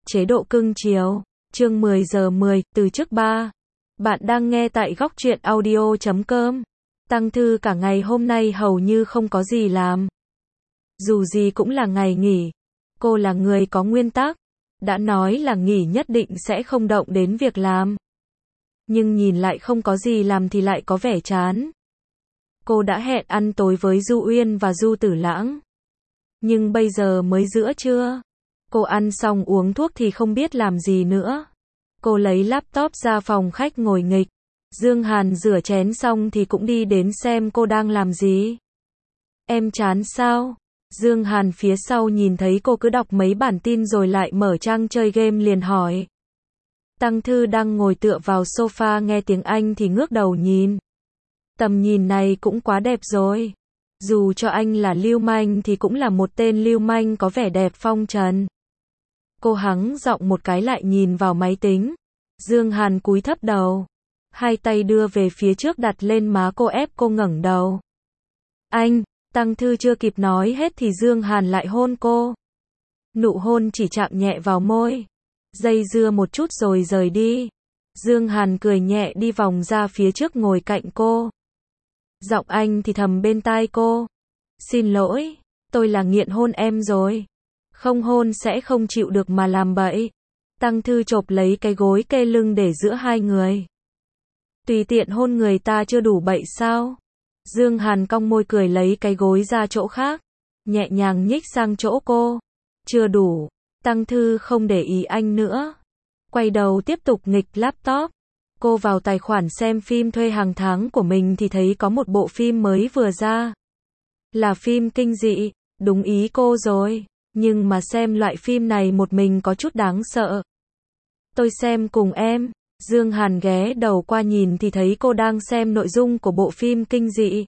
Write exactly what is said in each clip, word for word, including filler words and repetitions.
Chế độ cưng chiều. Chương mười giờ mười, từ chức ba. Bạn đang nghe tại góc truyện audio chấm com. Tăng Thư cả ngày hôm nay hầu như không có gì làm. Dù gì cũng là ngày nghỉ. Cô là người có nguyên tắc. Đã nói là nghỉ nhất định sẽ không động đến việc làm. Nhưng nhìn lại không có gì làm thì lại có vẻ chán. Cô đã hẹn ăn tối với Du Uyên và Du Tử Lãng. Nhưng bây giờ mới giữa trưa. Cô ăn xong uống thuốc thì không biết làm gì nữa. Cô lấy laptop ra phòng khách ngồi nghịch. Dương Hàn rửa chén xong thì cũng đi đến xem cô đang làm gì. Em chán sao? Dương Hàn phía sau nhìn thấy cô cứ đọc mấy bản tin rồi lại mở trang chơi game liền hỏi. Tăng Thư đang ngồi tựa vào sofa nghe tiếng Anh thì ngước đầu nhìn. Tầm nhìn này cũng quá đẹp rồi. Dù cho anh là lưu manh thì cũng là một tên lưu manh có vẻ đẹp phong trần. Cô hắng giọng một cái lại nhìn vào máy tính. Dương Hàn cúi thấp đầu. Hai tay đưa về phía trước đặt lên má cô ép cô ngẩng đầu. Anh, Tăng Thư chưa kịp nói hết thì Dương Hàn lại hôn cô. Nụ hôn chỉ chạm nhẹ vào môi. Dây dưa một chút rồi rời đi. Dương Hàn cười nhẹ đi vòng ra phía trước ngồi cạnh cô. Giọng anh thì thầm bên tai cô. Xin lỗi, tôi là nghiện hôn em rồi. Không hôn sẽ không chịu được mà làm bậy. Tăng Thư chộp lấy cái gối kê lưng để giữa hai người. Tùy tiện hôn người ta chưa đủ bậy sao? Dương Hàn cong môi cười lấy cái gối ra chỗ khác. Nhẹ nhàng nhích sang chỗ cô. Chưa đủ. Tăng Thư không để ý anh nữa. Quay đầu tiếp tục nghịch laptop. Cô vào tài khoản xem phim thuê hàng tháng của mình thì thấy có một bộ phim mới vừa ra. Là phim kinh dị. Đúng ý cô rồi. Nhưng mà xem loại phim này một mình có chút đáng sợ. Tôi xem cùng em. Dương Hàn ghé đầu qua nhìn thì thấy cô đang xem nội dung của bộ phim kinh dị.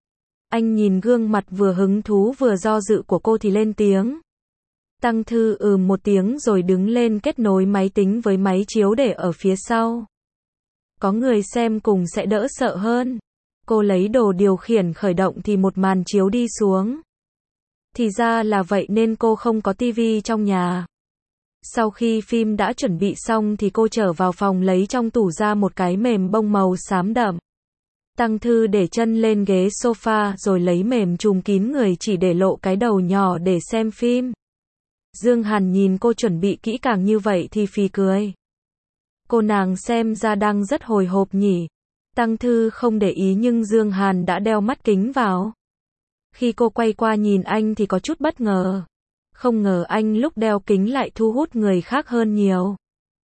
Anh nhìn gương mặt vừa hứng thú vừa do dự của cô thì lên tiếng. Tăng Thư ừm một tiếng rồi đứng lên kết nối máy tính với máy chiếu để ở phía sau. Có người xem cùng sẽ đỡ sợ hơn. Cô lấy đồ điều khiển khởi động thì một màn chiếu đi xuống. Thì ra là vậy nên cô không có tivi trong nhà. Sau khi phim đã chuẩn bị xong thì cô trở vào phòng lấy trong tủ ra một cái mềm bông màu xám đậm. Tăng Thư để chân lên ghế sofa rồi lấy mềm trùm kín người chỉ để lộ cái đầu nhỏ để xem phim. Dương Hàn nhìn cô chuẩn bị kỹ càng như vậy thì phì cười. Cô nàng xem ra đang rất hồi hộp nhỉ. Tăng Thư không để ý nhưng Dương Hàn đã đeo mắt kính vào. Khi cô quay qua nhìn anh thì có chút bất ngờ. Không ngờ anh lúc đeo kính lại thu hút người khác hơn nhiều.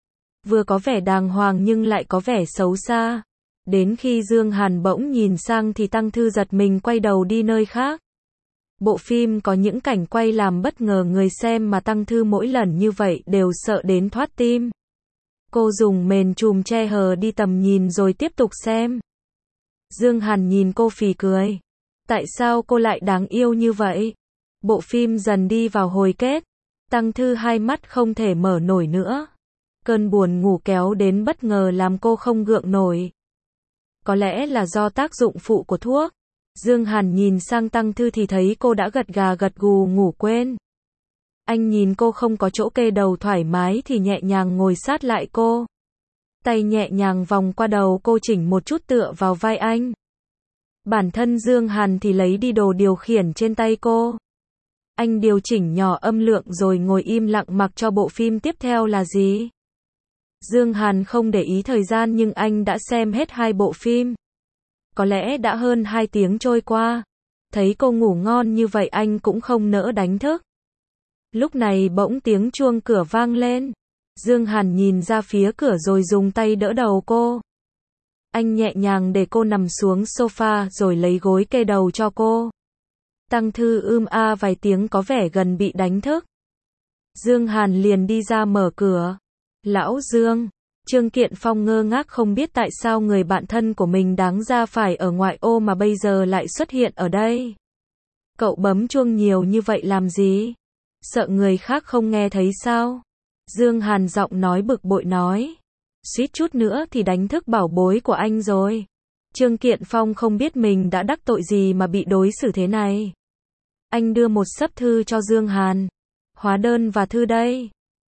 Vừa có vẻ đàng hoàng nhưng lại có vẻ xấu xa. Đến khi Dương Hàn bỗng nhìn sang thì Tăng Thư giật mình quay đầu đi nơi khác. Bộ phim có những cảnh quay làm bất ngờ người xem mà Tăng Thư mỗi lần như vậy đều sợ đến thoát tim. Cô dùng mền trùm che hờ đi tầm nhìn rồi tiếp tục xem. Dương Hàn nhìn cô phì cười. Tại sao cô lại đáng yêu như vậy? Bộ phim dần đi vào hồi kết. Tăng Thư hai mắt không thể mở nổi nữa. Cơn buồn ngủ kéo đến bất ngờ làm cô không gượng nổi. Có lẽ là do tác dụng phụ của thuốc. Dương Hàn nhìn sang Tăng Thư thì thấy cô đã gật gà gật gù ngủ quên. Anh nhìn cô không có chỗ kê đầu thoải mái thì nhẹ nhàng ngồi sát lại cô. Tay nhẹ nhàng vòng qua đầu cô chỉnh một chút tựa vào vai anh. Bản thân Dương Hàn thì lấy đi đồ điều khiển trên tay cô. Anh điều chỉnh nhỏ âm lượng rồi ngồi im lặng mặc cho bộ phim tiếp theo là gì. Dương Hàn không để ý thời gian nhưng anh đã xem hết hai bộ phim. Có lẽ đã hơn hai tiếng trôi qua. Thấy cô ngủ ngon như vậy anh cũng không nỡ đánh thức. Lúc này bỗng tiếng chuông cửa vang lên. Dương Hàn nhìn ra phía cửa rồi dùng tay đỡ đầu cô. Anh nhẹ nhàng để cô nằm xuống sofa rồi lấy gối kê đầu cho cô. Tăng Thư ưm a vài tiếng có vẻ gần bị đánh thức. Dương Hàn liền đi ra mở cửa. Lão Dương. Trương Kiện Phong ngơ ngác không biết tại sao người bạn thân của mình đáng ra phải ở ngoại ô mà bây giờ lại xuất hiện ở đây. Cậu bấm chuông nhiều như vậy làm gì? Sợ người khác không nghe thấy sao? Dương Hàn giọng nói bực bội nói. Suýt chút nữa thì đánh thức bảo bối của anh rồi. Trương Kiện Phong không biết mình đã đắc tội gì mà bị đối xử thế này. Anh đưa một xấp thư cho Dương Hàn. Hóa đơn và thư đây.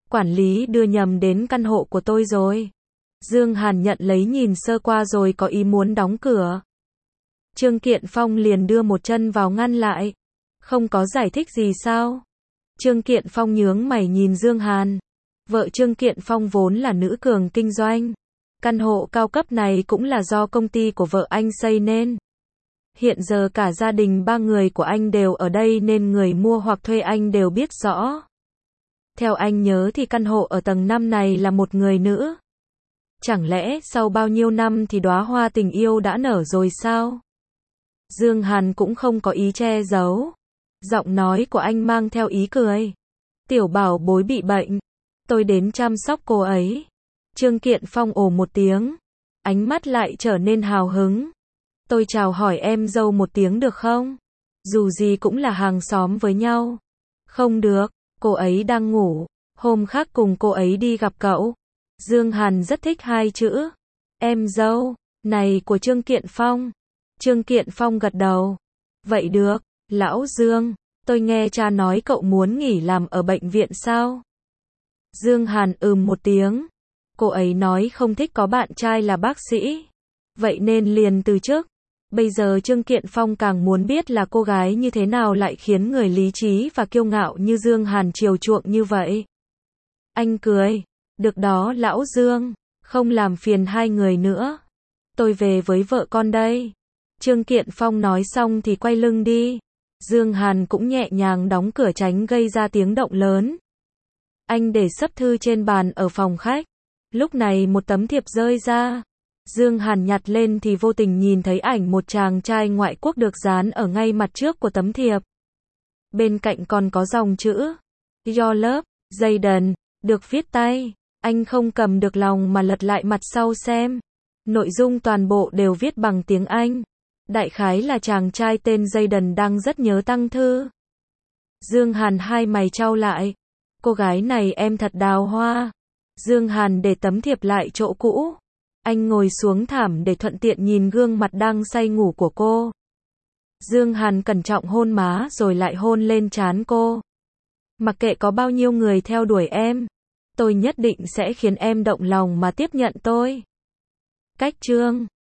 Quản lý đưa nhầm đến căn hộ của tôi rồi. Dương Hàn nhận lấy nhìn sơ qua rồi có ý muốn đóng cửa. Trương Kiện Phong liền đưa một chân vào ngăn lại. Không có giải thích gì sao? Trương Kiện Phong nhướng mày nhìn Dương Hàn. Vợ Trương Kiện Phong vốn là nữ cường kinh doanh. Căn hộ cao cấp này cũng là do công ty của vợ anh xây nên. Hiện giờ cả gia đình ba người của anh đều ở đây nên người mua hoặc thuê anh đều biết rõ. Theo anh nhớ thì căn hộ ở tầng năm này là một người nữ. Chẳng lẽ sau bao nhiêu năm thì đóa hoa tình yêu đã nở rồi sao? Dương Hàn cũng không có ý che giấu. Giọng nói của anh mang theo ý cười. Tiểu bảo bối bị bệnh. Tôi đến chăm sóc cô ấy. Trương Kiện Phong ồ một tiếng. Ánh mắt lại trở nên hào hứng. Tôi chào hỏi em dâu một tiếng được không? Dù gì cũng là hàng xóm với nhau. Không được, cô ấy đang ngủ. Hôm khác cùng cô ấy đi gặp cậu. Dương Hàn rất thích hai chữ. Em dâu, này của Trương Kiện Phong. Trương Kiện Phong gật đầu. Vậy được, lão Dương, tôi nghe cha nói cậu muốn nghỉ làm ở bệnh viện sao? Dương Hàn ừm một tiếng. Cô ấy nói không thích có bạn trai là bác sĩ. Vậy nên liền từ chức. Bây giờ Trương Kiện Phong càng muốn biết là cô gái như thế nào lại khiến người lý trí và kiêu ngạo như Dương Hàn chiều chuộng như vậy. Anh cười. Được đó lão Dương, không làm phiền hai người nữa. Tôi về với vợ con đây. Trương Kiện Phong nói xong thì quay lưng đi. Dương Hàn cũng nhẹ nhàng đóng cửa tránh gây ra tiếng động lớn. Anh để sấp thư trên bàn ở phòng khách. Lúc này một tấm thiệp rơi ra. Dương Hàn nhặt lên thì vô tình nhìn thấy ảnh một chàng trai ngoại quốc được dán ở ngay mặt trước của tấm thiệp. Bên cạnh còn có dòng chữ Your love, Jayden, được viết tay. Anh không cầm được lòng mà lật lại mặt sau xem. Nội dung toàn bộ đều viết bằng tiếng Anh. Đại khái là chàng trai tên Jayden đang rất nhớ Tăng Thư. Dương Hàn hai mày chau lại. Cô gái này em thật đào hoa. Dương Hàn để tấm thiệp lại chỗ cũ. Anh ngồi xuống thảm để thuận tiện nhìn gương mặt đang say ngủ của cô. Dương Hàn cẩn trọng hôn má rồi lại hôn lên trán cô. Mặc kệ có bao nhiêu người theo đuổi em, tôi nhất định sẽ khiến em động lòng mà tiếp nhận tôi. Cách chương